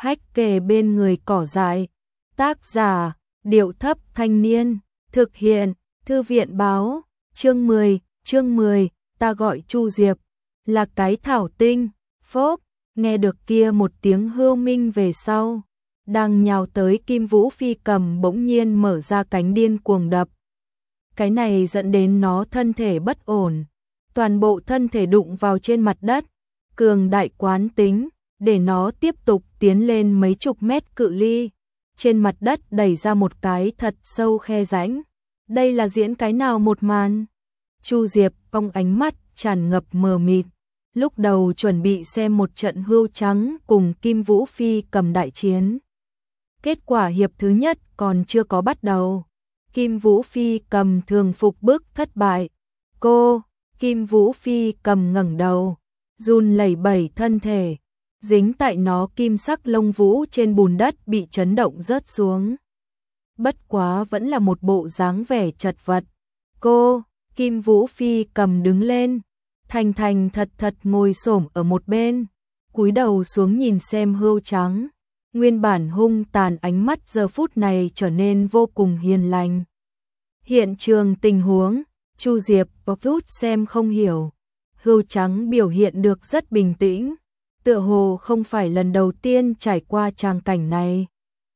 hách kề bên người cỏ dại. Tác giả, Điệu Thấp Thanh Niên. Thực hiện, Thư viện báo. Chương 10, ta gọi Chu Diệp, là cái thảo tinh. Phốp, nghe được kia một tiếng hưu minh về sau. Đang nhào tới Kim Vũ Phi Cầm bỗng nhiên mở ra cánh điên cuồng đập. Cái này dẫn đến nó thân thể bất ổn. Toàn bộ thân thể đụng vào trên mặt đất. Cường đại quán tính, để nó tiếp tục tiến lên mấy chục mét cự ly. Trên mặt đất đẩy ra một cái thật sâu khe rãnh. Đây là diễn cái nào một màn? Chu Diệp ông ánh mắt tràn ngập mờ mịt. Lúc đầu chuẩn bị xem một trận hươu trắng cùng Kim Vũ Phi Cầm đại chiến. Kết quả hiệp thứ nhất còn chưa có bắt đầu. Kim Vũ Phi Cầm thường phục bước thất bại. Kim Vũ Phi Cầm ngẩng đầu, run lẩy bẩy thân thể, dính tại nó kim sắc lông vũ trên bùn đất bị chấn động rớt xuống. Bất quá vẫn là một bộ dáng vẻ chật vật. Kim Vũ Phi Cầm đứng lên, thành thành thật thật ngồi xổm ở một bên, cúi đầu xuống nhìn xem hươu trắng. Nguyên bản hung tàn ánh mắt giờ phút này trở nên vô cùng hiền lành. Hiện trường tình huống, Chu Diệp rút xem không hiểu. Hươu trắng biểu hiện được rất bình tĩnh, tựa hồ không phải lần đầu tiên trải qua tràng cảnh này.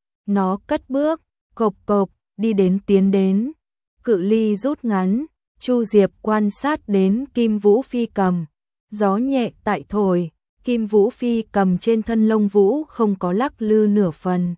Nó cất bước, cộp cộp, tiến đến. Cự ly rút ngắn, Chu Diệp quan sát đến Kim Vũ Phi Cầm. Gió nhẹ tại thổi, Kim Vũ Phi Cầm trên thân lông vũ không có lắc lư nửa phần.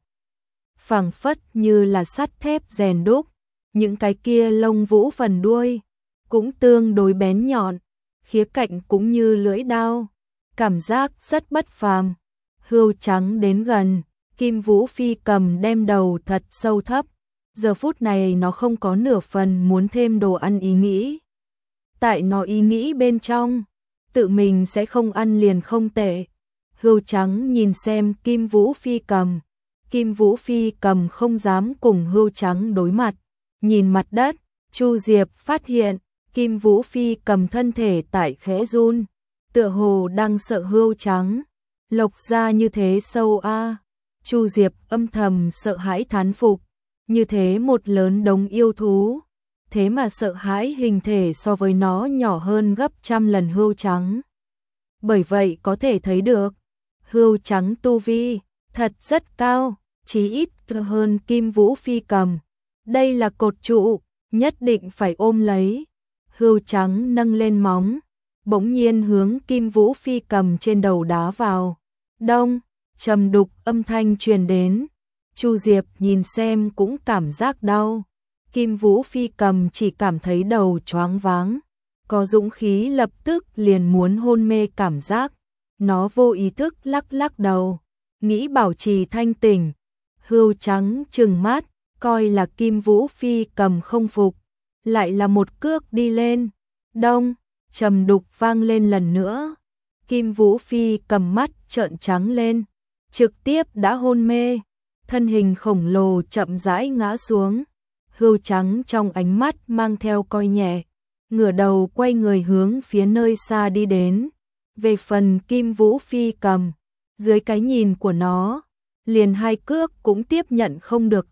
Phảng phất như là sắt thép rèn đúc, những cái kia lông vũ phần đuôi cũng tương đối bén nhọn, khía cạnh cũng như lưỡi dao, cảm giác rất bất phàm. Hươu trắng đến gần, Kim Vũ Phi Cầm đem đầu thật sâu thấp. Giờ phút này nó không có nửa phần muốn thêm đồ ăn ý nghĩ. Tại nó ý nghĩ bên trong, tự mình sẽ không ăn liền không tệ. Hươu trắng nhìn xem Kim Vũ Phi Cầm. Kim Vũ Phi Cầm không dám cùng hươu trắng đối mặt. Nhìn mặt đất, Chu Diệp phát hiện Kim Vũ Phi Cầm thân thể tại khẽ run, tựa hồ đang sợ hươu trắng. Lộc ra như thế sâu a. Chu Diệp âm thầm sợ hãi thán phục. Như thế một lớn đống yêu thú, thế mà sợ hãi hình thể so với nó nhỏ hơn gấp trăm lần hươu trắng. Bởi vậy có thể thấy được, hươu trắng tu vi thật rất cao, chí ít hơn Kim Vũ Phi Cầm. Đây là cột trụ, nhất định phải ôm lấy. Hươu trắng nâng lên móng, bỗng nhiên hướng Kim Vũ Phi Cầm trên đầu đá vào. Đông, trầm đục âm thanh truyền đến. Chu Diệp nhìn xem cũng cảm giác đau. Kim Vũ Phi Cầm chỉ cảm thấy đầu choáng váng, có dũng khí lập tức liền muốn hôn mê cảm giác. Nó vô ý thức lắc lắc đầu, nghĩ bảo trì thanh tỉnh. Hươu trắng trừng mắt, coi là Kim Vũ Phi Cầm không phục, lại là một cước đi lên. Đông, trầm đục vang lên lần nữa. Kim Vũ Phi Cầm mắt trợn trắng lên, trực tiếp đã hôn mê. Thân hình khổng lồ chậm rãi ngã xuống. Hươu trắng trong ánh mắt mang theo coi nhẹ, ngửa đầu quay người hướng phía nơi xa đi đến. Về phần Kim Vũ Phi Cầm, dưới cái nhìn của nó, liền hai cước cũng tiếp nhận không được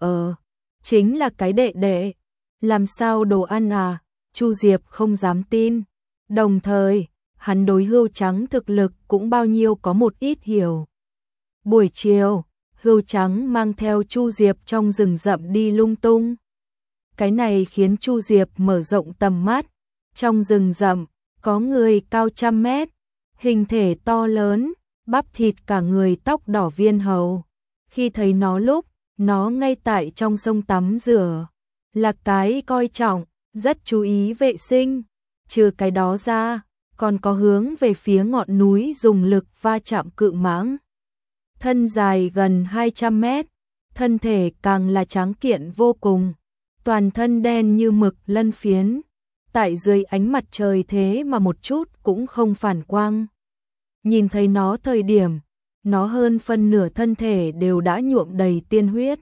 chính là cái đệ đệ. Làm sao đồ ăn à? Chu Diệp không dám tin. Đồng thời, hắn đối hươu trắng thực lực cũng bao nhiêu có một ít hiểu. Buổi chiều, hươu trắng mang theo Chu Diệp trong rừng rậm đi lung tung. Cái này khiến Chu Diệp mở rộng tầm mắt. Trong rừng rậm, có người cao trăm mét, hình thể to lớn, bắp thịt cả người tóc đỏ viên hầu. Khi thấy nó lúc, nó ngay tại trong sông tắm rửa. Là cái coi trọng, rất chú ý vệ sinh. Trừ cái đó ra, còn có hướng về phía ngọn núi dùng lực va chạm cự mãng. Thân dài gần 200 mét, thân thể càng là tráng kiện vô cùng, toàn thân đen như mực lân phiến, tại dưới ánh mặt trời thế mà một chút cũng không phản quang. Nhìn thấy nó thời điểm, nó hơn phân nửa thân thể đều đã nhuộm đầy tiên huyết.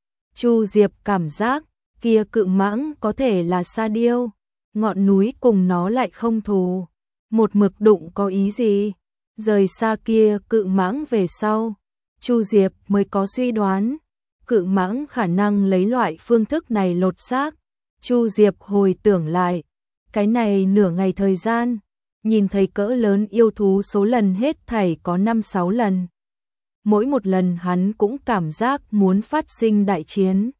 Chu Diệp cảm giác, kia cự mãng có thể là sa điêu, ngọn núi cùng nó lại không thù, một mực đụng có ý gì. Rời xa kia cự mãng về sau, Chu Diệp mới có suy đoán, cự mãng khả năng lấy loại phương thức này lột xác. Chu Diệp hồi tưởng lại, cái này nửa ngày thời gian, nhìn thấy cỡ lớn yêu thú số lần hết thảy có 5-6 lần. Mỗi một lần hắn cũng cảm giác muốn phát sinh đại chiến.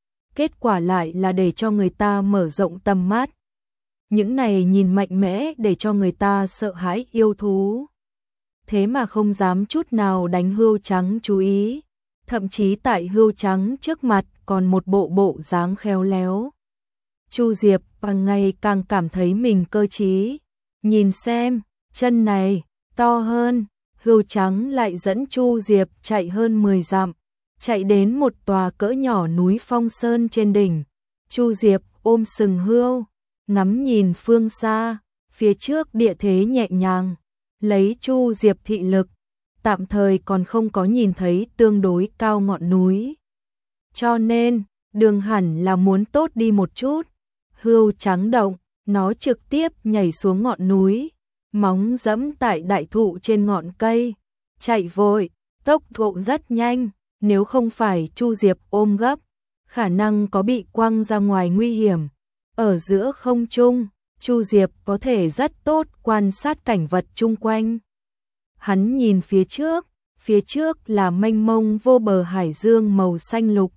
Kết quả lại là để cho người ta mở rộng tầm mắt. Những này nhìn mạnh mẽ để cho người ta sợ hãi yêu thú. Thế mà không dám chút nào đánh Hươu Trắng chú ý. Thậm chí tại Hươu Trắng trước mặt còn một bộ dáng khéo léo. Chu Diệp càng ngày càng cảm thấy mình cơ trí. Nhìn xem, chân này, to hơn. Hươu Trắng lại dẫn Chu Diệp chạy hơn 10 dặm. Chạy đến một tòa cỡ nhỏ núi Phong Sơn trên đỉnh. Chu Diệp ôm sừng hươu, ngắm nhìn phương xa, phía trước địa thế nhẹ nhàng. Lấy Chu Diệp thị lực, tạm thời còn không có nhìn thấy tương đối cao ngọn núi. Cho nên, đường hẳn là muốn tốt đi một chút. Hươu Trắng động, nó trực tiếp nhảy xuống ngọn núi, móng giẫm tại đại thụ trên ngọn cây, chạy vội, tốc độ rất nhanh, nếu không phải Chu Diệp ôm gấp, khả năng có bị quăng ra ngoài nguy hiểm. Ở giữa không trung, Chu Diệp có thể rất tốt quan sát cảnh vật chung quanh. Hắn nhìn phía trước là mênh mông vô bờ hải dương màu xanh lục.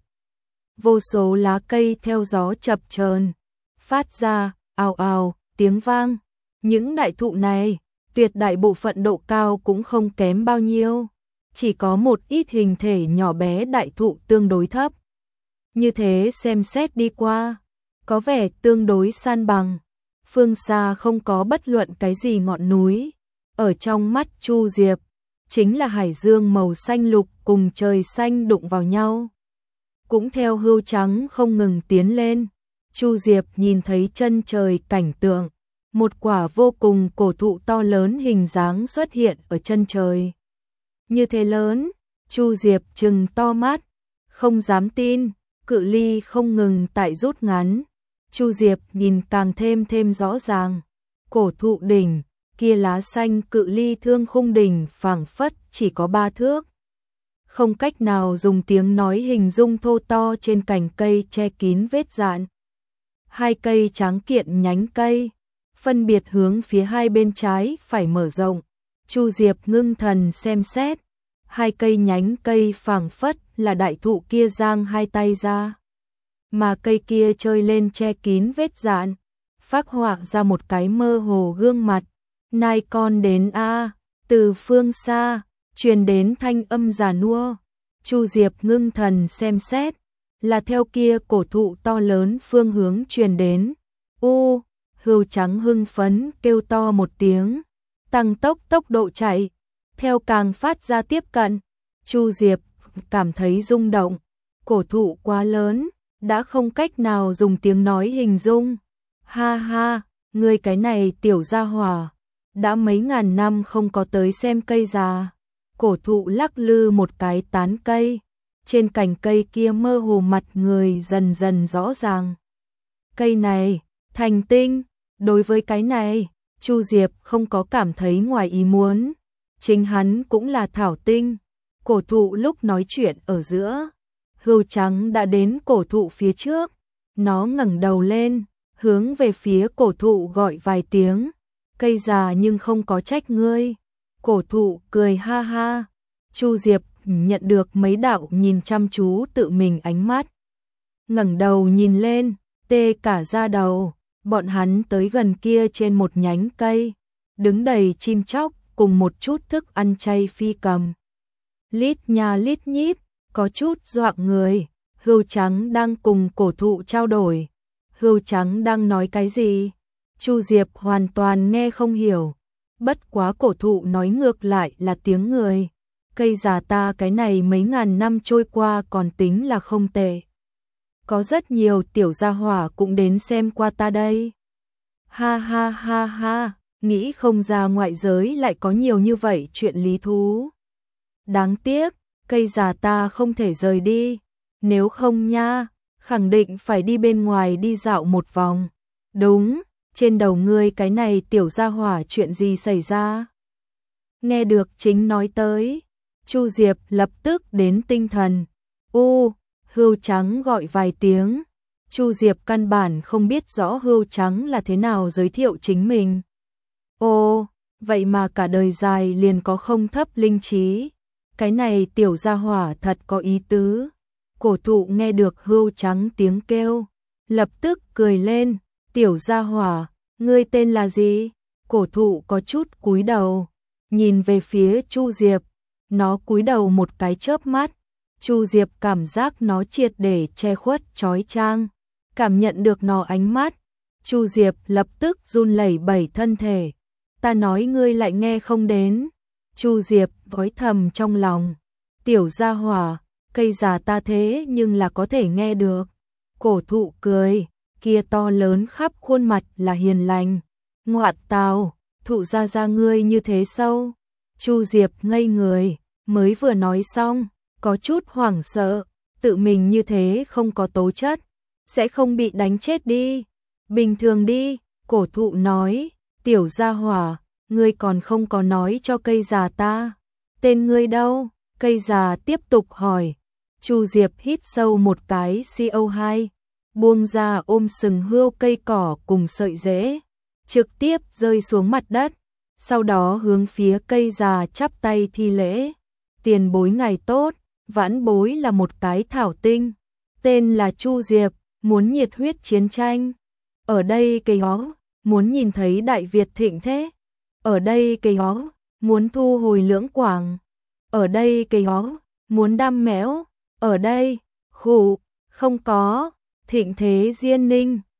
Vô số lá cây theo gió chập chờn, phát ra ào ào tiếng vang. Những đại thụ này, tuyệt đại bộ phận độ cao cũng không kém bao nhiêu, chỉ có một ít hình thể nhỏ bé đại thụ tương đối thấp. Như thế xem xét đi qua, có vẻ tương đối san bằng. Phương xa không có bất luận cái gì ngọn núi. Ở trong mắt Chu Diệp, chính là hải dương màu xanh lục cùng trời xanh đụng vào nhau. Cũng theo Hươu Trắng không ngừng tiến lên, Chu Diệp nhìn thấy chân trời cảnh tượng. Một quả vô cùng cổ thụ to lớn hình dáng xuất hiện ở chân trời. Như thế lớn, Chu Diệp trừng to mắt, không dám tin, cự ly không ngừng tại rút ngắn. Chu Diệp nhìn càng thêm rõ ràng. Cổ thụ đỉnh, kia lá xanh cự ly thương khung đỉnh phảng phất chỉ có 3 thước. Không cách nào dùng tiếng nói hình dung thô to trên cành cây che kín vết dạn. 2 cây tráng kiện nhánh cây, phân biệt hướng phía hai bên trái phải mở rộng. Chu Diệp ngưng thần xem xét, 2 cây nhánh cây phảng phất là đại thụ kia giang 2 tay ra. Mà cây kia trơi lên che kín vết dạn, phác họa ra một cái mơ hồ gương mặt. Nai con đến a. Từ phương xa, truyền đến thanh âm già nua. Chu Diệp ngưng thần xem xét, là theo kia cổ thụ to lớn phương hướng truyền đến. Hươu Trắng hưng phấn kêu to một tiếng, tăng tốc độ chạy, theo càng phát ra tiếp cận. Chu Diệp cảm thấy rung động, cổ thụ quá lớn, đã không cách nào dùng tiếng nói hình dung. Ha ha, ngươi cái này tiểu gia hỏa, đã mấy ngàn năm không có tới xem cây già. Cổ thụ lắc lư một cái tán cây, trên cành cây kia mơ hồ mặt người dần dần rõ ràng. Cây này, thành tinh, đối với cái này, Chu Diệp không có cảm thấy ngoài ý muốn. Chính hắn cũng là thảo tinh. Cổ thụ lúc nói chuyện ở giữa, Hươu Trắng đã đến cổ thụ phía trước, nó ngẩng đầu lên, hướng về phía cổ thụ gọi vài tiếng. Cây già nhưng không có trách ngươi. Cổ thụ cười ha ha. Chu Diệp nhận được mấy đạo nhìn chăm chú tự mình ánh mắt. Ngẩng đầu nhìn lên, tê cả da đầu. Bọn hắn tới gần kia trên một nhánh cây, đứng đầy chim chóc cùng một chút thức ăn chay phi cầm. Lít nha lít nhít, có chút dọa người. Hươu Trắng đang cùng cổ thụ trao đổi. Hươu Trắng đang nói cái gì? Chu Diệp hoàn toàn nghe không hiểu. Bất quá cổ thụ nói ngược lại là tiếng người. Cây già ta cái này mấy ngàn năm trôi qua còn tính là không tệ. Có rất nhiều tiểu gia hỏa cũng đến xem qua ta đây. Ha ha ha ha, nghĩ không ra ngoại giới lại có nhiều như vậy chuyện lý thú. Đáng tiếc, cây già ta không thể rời đi. Nếu không nha, khẳng định phải đi bên ngoài đi dạo một vòng. Đúng, trên đầu ngươi cái này tiểu gia hỏa chuyện gì xảy ra? Nghe được chính nói tới, Chu Diệp lập tức đến tinh thần. Hươu Trắng gọi vài tiếng. Chu Diệp căn bản không biết rõ Hươu Trắng là thế nào giới thiệu chính mình. Vậy mà cả đời dài liền có không thấp linh trí. Cái này tiểu gia hỏa thật có ý tứ. Cổ thụ nghe được Hươu Trắng tiếng kêu, lập tức cười lên. Tiểu gia hỏa, ngươi tên là gì? Cổ thụ có chút cúi đầu, nhìn về phía Chu Diệp. Nó cúi đầu một cái chớp mắt. Chu Diệp cảm giác nó triệt để che khuất chói chang. Cảm nhận được nó ánh mắt, Chu Diệp lập tức run lẩy bẩy thân thể. Ta nói ngươi lại nghe không đến. Chu Diệp nói thầm trong lòng. Tiểu gia hỏa, cây già ta thế nhưng là có thể nghe được. Cổ thụ cười, kia to lớn khắp khuôn mặt là hiền lành. Ngoạn tào, thụ gia ngươi như thế sâu. Chu Diệp ngây người, mới vừa nói xong, có chút hoảng sợ, tự mình như thế không có tố chất, sẽ không bị đánh chết đi. Bình thường đi, cổ thụ nói. Tiểu gia hỏa, ngươi còn không có nói cho cây già ta. Tên ngươi đâu? Cây già tiếp tục hỏi. Chu Diệp hít sâu một cái CO2, buông ra ôm sừng hươu cây cỏ cùng sợi rễ, trực tiếp rơi xuống mặt đất, sau đó hướng phía cây già chắp tay thi lễ. Tiền bối ngày tốt, vãn bối là một cái thảo tinh, tên là Chu Diệp, muốn nhiệt huyết chiến tranh. Ở đây cây ó, muốn nhìn thấy Đại Việt thịnh thế. Ở đây cây ó, muốn thu hồi Lưỡng Quảng. Ở đây cây ó, muốn đam mẽo. Ở đây, không có, thịnh thế Diên Ninh.